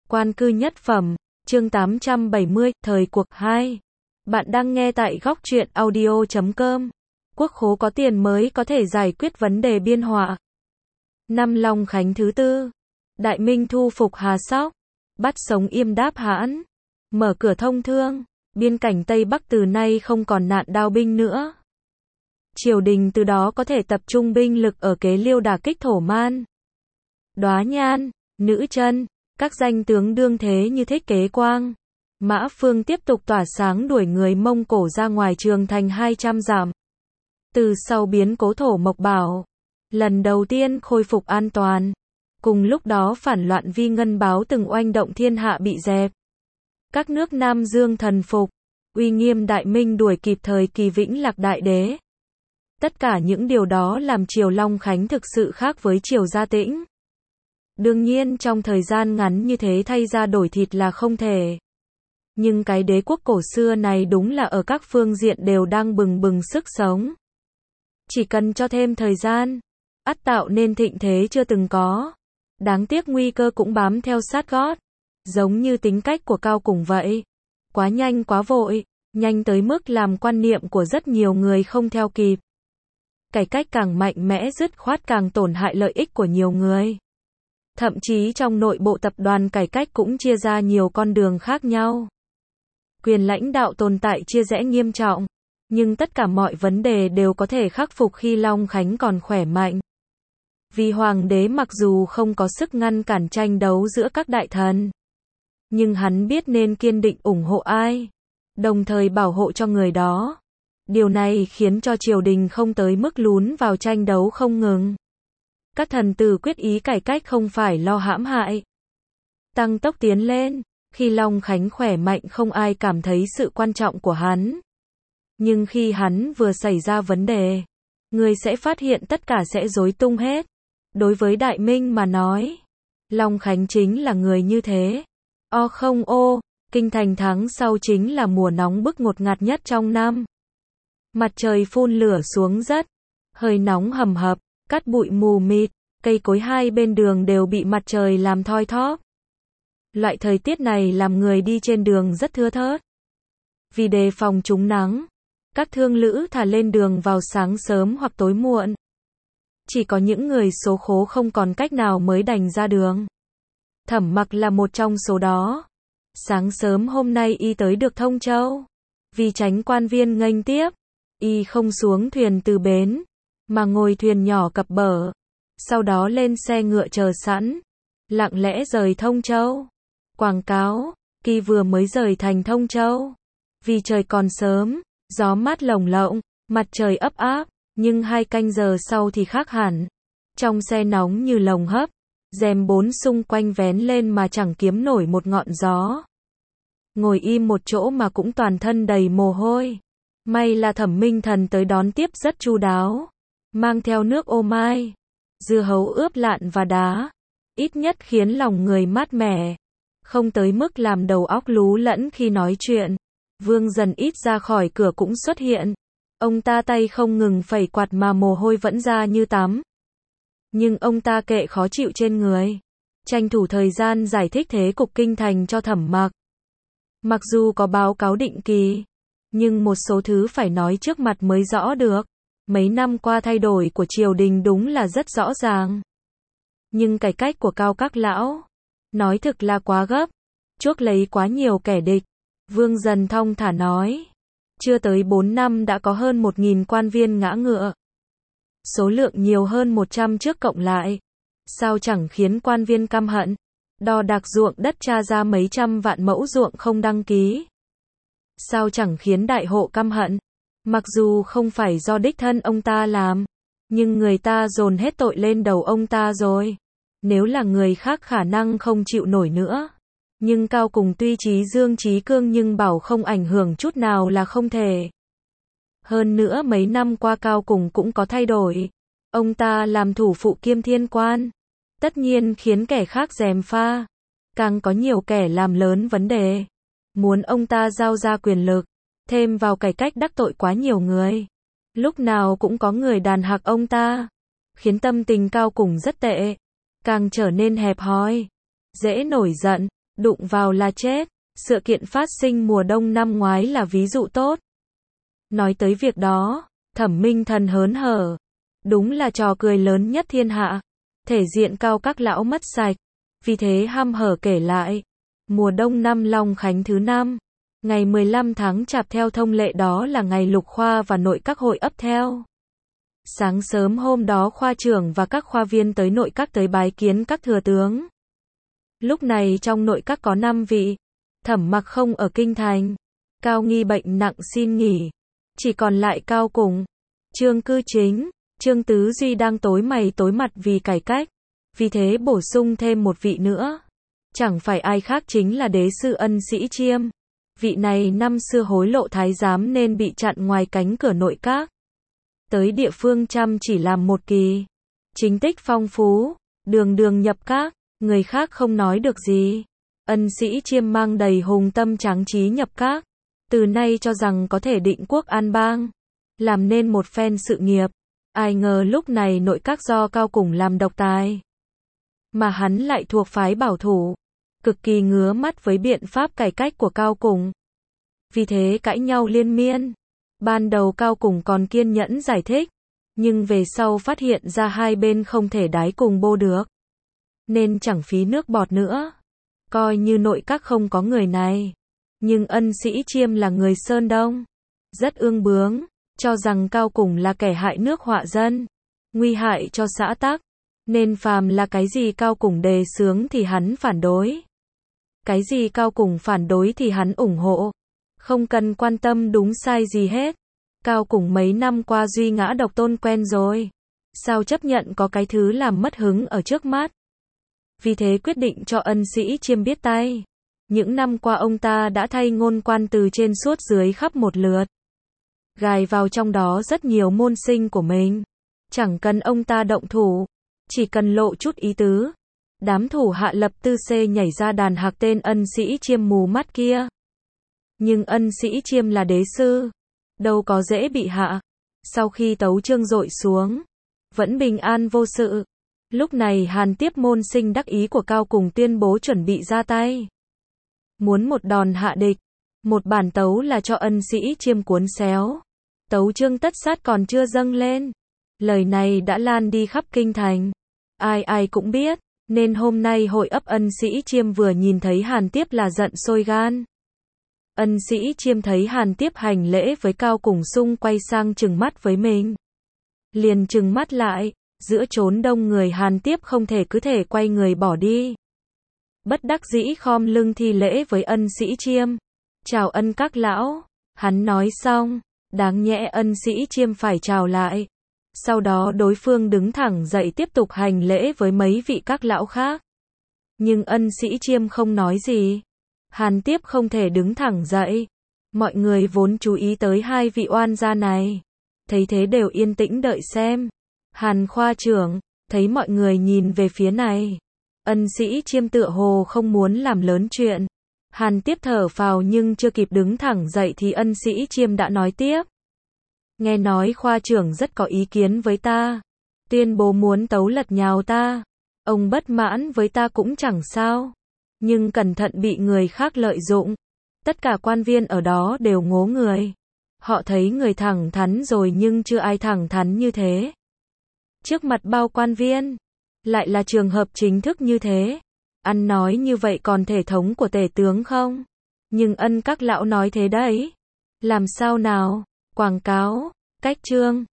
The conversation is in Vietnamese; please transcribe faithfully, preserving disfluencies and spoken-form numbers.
Quan cư nhất phẩm, chương tám trăm bảy mươi, thời cuộc hai. Bạn đang nghe tại góc truyện audio chấm com. Quốc khố có tiền mới có thể giải quyết vấn đề biên họa. Năm Long Khánh thứ tư. Đại Minh thu phục Hà Sóc. Bắt sống Yêm Đáp Hãn. Mở cửa thông thương. Biên cảnh Tây Bắc từ nay không còn nạn đao binh nữa. Triều đình từ đó có thể tập trung binh lực ở Kế Liêu đả kích Thổ Man. Đóa Nhan, Nữ Chân, các danh tướng đương thế như Thích Kế Quang, Mã Phương tiếp tục tỏa sáng đuổi người Mông Cổ ra ngoài Trường Thành hai trăm dặm. Từ sau biến cố Thổ Mộc Bảo, lần đầu tiên khôi phục an toàn. Cùng lúc đó phản loạn Vi Ngân Báo từng oanh động thiên hạ bị dẹp. Các nước Nam Dương thần phục, uy nghiêm Đại Minh đuổi kịp thời kỳ Vĩnh Lạc Đại Đế. Tất cả những điều đó làm triều Long Khánh thực sự khác với triều Gia Tĩnh. Đương nhiên trong thời gian ngắn như thế thay ra đổi thịt là không thể. Nhưng cái đế quốc cổ xưa này đúng là ở các phương diện đều đang bừng bừng sức sống. Chỉ cần cho thêm thời gian, ắt tạo nên thịnh thế chưa từng có. Đáng tiếc nguy cơ cũng bám theo sát gót. Giống như tính cách của Cao Củng vậy. Quá nhanh quá vội, nhanh tới mức làm quan niệm của rất nhiều người không theo kịp. Cải cách càng mạnh mẽ dứt khoát càng tổn hại lợi ích của nhiều người. Thậm chí trong nội bộ tập đoàn cải cách cũng chia ra nhiều con đường khác nhau. Quyền lãnh đạo tồn tại chia rẽ nghiêm trọng, nhưng tất cả mọi vấn đề đều có thể khắc phục khi Long Khánh còn khỏe mạnh. Vì hoàng đế mặc dù không có sức ngăn cản tranh đấu giữa các đại thần, nhưng hắn biết nên kiên định ủng hộ ai, đồng thời bảo hộ cho người đó. Điều này khiến cho triều đình không tới mức lún vào tranh đấu không ngừng. Các thần tử quyết ý cải cách không phải lo hãm hại, tăng tốc tiến lên. Khi Long Khánh khỏe mạnh không ai cảm thấy sự quan trọng của hắn. Nhưng khi hắn vừa xảy ra vấn đề, người sẽ phát hiện tất cả sẽ rối tung hết. Đối với Đại Minh mà nói, Long Khánh chính là người như thế. O không ô, kinh thành tháng sau chính là mùa nóng bức ngột ngạt nhất trong năm. Mặt trời phun lửa xuống rất, hơi nóng hầm hập, cát bụi mù mịt, cây cối hai bên đường đều bị mặt trời làm thoi thóp. Loại thời tiết này làm người đi trên đường rất thưa thớt. Vì đề phòng trúng nắng, các thương lữ thả lên đường vào sáng sớm hoặc tối muộn. Chỉ có những người số khố không còn cách nào mới đành ra đường. Thẩm Mặc là một trong số đó. Sáng sớm hôm nay y tới được Thông Châu. Vì tránh quan viên nghênh tiếp, y không xuống thuyền từ bến, mà ngồi thuyền nhỏ cập bờ. Sau đó lên xe ngựa chờ sẵn, lặng lẽ rời Thông Châu. Quảng cáo, kỳ vừa mới rời thành Thông Châu. Vì trời còn sớm, gió mát lồng lộng, mặt trời ấp áp, nhưng hai canh giờ sau thì khác hẳn. Trong xe nóng như lồng hấp, rèm bốn xung quanh vén lên mà chẳng kiếm nổi một ngọn gió. Ngồi im một chỗ mà cũng toàn thân đầy mồ hôi. May là Thẩm Minh Thần tới đón tiếp rất chu đáo, mang theo nước ô mai, dưa hấu ướp lạn và đá, ít nhất khiến lòng người mát mẻ, không tới mức làm đầu óc lú lẫn khi nói chuyện. Vương Dần ít ra khỏi cửa cũng xuất hiện. Ông ta tay không ngừng phẩy quạt mà mồ hôi vẫn ra như tắm. Nhưng ông ta kệ khó chịu trên người, tranh thủ thời gian giải thích thế cục kinh thành cho Thẩm Mặc. Mặc dù có báo cáo định kỳ, nhưng một số thứ phải nói trước mặt mới rõ được. Mấy năm qua thay đổi của triều đình đúng là rất rõ ràng. Nhưng cải cách của Cao các lão, nói thực là quá gấp, chuốc lấy quá nhiều kẻ địch. Vương Dần thong thả nói, chưa tới bốn năm đã có hơn một nghìn quan viên ngã ngựa. Số lượng nhiều hơn một trăm trước cộng lại. Sao chẳng khiến quan viên căm hận? Đo đạc ruộng đất tra ra mấy trăm vạn mẫu ruộng không đăng ký. Sao chẳng khiến đại hộ căm hận? Mặc dù không phải do đích thân ông ta làm, nhưng người ta dồn hết tội lên đầu ông ta rồi. Nếu là người khác khả năng không chịu nổi nữa. Nhưng Cao Củng tuy trí dương trí cương nhưng bảo không ảnh hưởng chút nào là không thể. Hơn nữa mấy năm qua Cao Củng cũng có thay đổi. Ông ta làm thủ phụ kiêm thiên quan, tất nhiên khiến kẻ khác gièm pha. Càng có nhiều kẻ làm lớn vấn đề, muốn ông ta giao ra quyền lực, thêm vào cải cách đắc tội quá nhiều người. Lúc nào cũng có người đàn hạc ông ta, khiến tâm tình Cao Củng rất tệ, càng trở nên hẹp hòi, dễ nổi giận. đụng vào là chết. Sự kiện phát sinh mùa đông năm ngoái là ví dụ tốt. Nói tới việc đó, Thẩm Minh Thần hớn hở. Đúng là trò cười lớn nhất thiên hạ. Thể diện cao các lão mất sạch. Vì thế hăm hở kể lại. Mùa đông năm Long Khánh thứ năm. Ngày mười lăm tháng Chạp theo thông lệ đó là ngày Lục Khoa và nội các hội ấp theo. Sáng sớm hôm đó khoa trưởng và các khoa viên tới nội các tới bái kiến các thừa tướng. Lúc này trong nội các có năm vị. Thẩm Mặc không ở kinh thành. Cao Nghi bệnh nặng xin nghỉ. Chỉ còn lại Cao Cùng, Trương Cư Chính, Trương Tứ Duy đang tối mày tối mặt vì cải cách. Vì thế bổ sung thêm một vị nữa. Chẳng phải ai khác chính là đế sư Ân Sĩ Chiêm. Vị này năm xưa hối lộ thái giám nên bị chặn ngoài cánh cửa nội các. Tới địa phương chăm chỉ làm một kỳ. Chính tích phong phú, đường đường nhập các, người khác không nói được gì. Ân Sĩ Chiêm mang đầy hùng tâm tráng trí nhập các. Từ nay cho rằng có thể định quốc an bang. Làm nên một phen sự nghiệp. Ai ngờ lúc này nội các do Cao Cùng làm độc tài. Mà hắn lại thuộc phái bảo thủ. Cực kỳ ngứa mắt với biện pháp cải cách của Cao Cùng. Vì thế cãi nhau liên miên. Ban đầu Cao Cùng còn kiên nhẫn giải thích. Nhưng về sau phát hiện ra hai bên không thể đái cùng bô được. Nên chẳng phí nước bọt nữa. Coi như nội các không có người này. Nhưng Ân Sĩ Chiêm là người Sơn Đông. Rất ương bướng. Cho rằng Cao Cùng là kẻ hại nước họa dân. Nguy hại cho xã tắc. Nên phàm là cái gì Cao Cùng đề xướng thì hắn phản đối. Cái gì Cao Cùng phản đối thì hắn ủng hộ. Không cần quan tâm đúng sai gì hết. Cao Cùng mấy năm qua duy ngã độc tôn quen rồi. Sao chấp nhận có cái thứ làm mất hứng ở trước mắt. Vì thế quyết định cho Ân Sĩ Chiêm biết tay. Những năm qua ông ta đã thay ngôn quan từ trên suốt dưới khắp một lượt. Gài vào trong đó rất nhiều môn sinh của mình. Chẳng cần ông ta động thủ. Chỉ cần lộ chút ý tứ. Đám thủ hạ lập tư xê nhảy ra đàn hạc tên Ân Sĩ Chiêm mù mắt kia. Nhưng Ân Sĩ Chiêm là đế sư. Đâu có dễ bị hạ. Sau khi tấu chương dội xuống. Vẫn bình an vô sự. Lúc này Hàn Tiếp môn sinh đắc ý của Cao Cùng tuyên bố chuẩn bị ra tay. Muốn một đòn hạ địch. Một bản tấu là cho Ân Sĩ Chiêm cuốn xéo. Tấu chương tất sát còn chưa dâng lên. Lời này đã lan đi khắp kinh thành. Ai ai cũng biết. Nên hôm nay hội ấp Ân Sĩ Chiêm vừa nhìn thấy Hàn Tiếp là giận sôi gan. Ân Sĩ Chiêm thấy Hàn Tiếp hành lễ với Cao Cùng xung quay sang trừng mắt với mình. Liền trừng mắt lại. Giữa chốn đông người Hàn Tiếp không thể cứ thể quay người bỏ đi. Bất đắc dĩ khom lưng thi lễ với Ân Sĩ Chiêm. Chào Ân các lão. Hắn nói xong. Đáng nhẽ Ân Sĩ Chiêm phải chào lại. Sau đó đối phương đứng thẳng dậy tiếp tục hành lễ với mấy vị các lão khác. Nhưng Ân Sĩ Chiêm không nói gì. Hàn Tiếp không thể đứng thẳng dậy. Mọi người vốn chú ý tới hai vị oan gia này. Thấy thế đều yên tĩnh đợi xem. Hàn khoa trưởng, thấy mọi người nhìn về phía này. Ân Sĩ Chiêm tựa hồ không muốn làm lớn chuyện. Hàn Tiếp thở phào nhưng chưa kịp đứng thẳng dậy thì Ân Sĩ Chiêm đã nói tiếp. Nghe nói khoa trưởng rất có ý kiến với ta. Tuyên bố muốn tấu lật nhào ta. Ông bất mãn với ta cũng chẳng sao. Nhưng cẩn thận bị người khác lợi dụng. Tất cả quan viên ở đó đều ngố người. Họ thấy người thẳng thắn rồi nhưng chưa ai thẳng thắn như thế. Trước mặt bao quan viên. Lại là trường hợp chính thức như thế. Ăn nói như vậy còn thể thống của tể tướng không? Nhưng Ân các lão nói thế đấy. Làm sao nào? Quảng cáo, cách chương.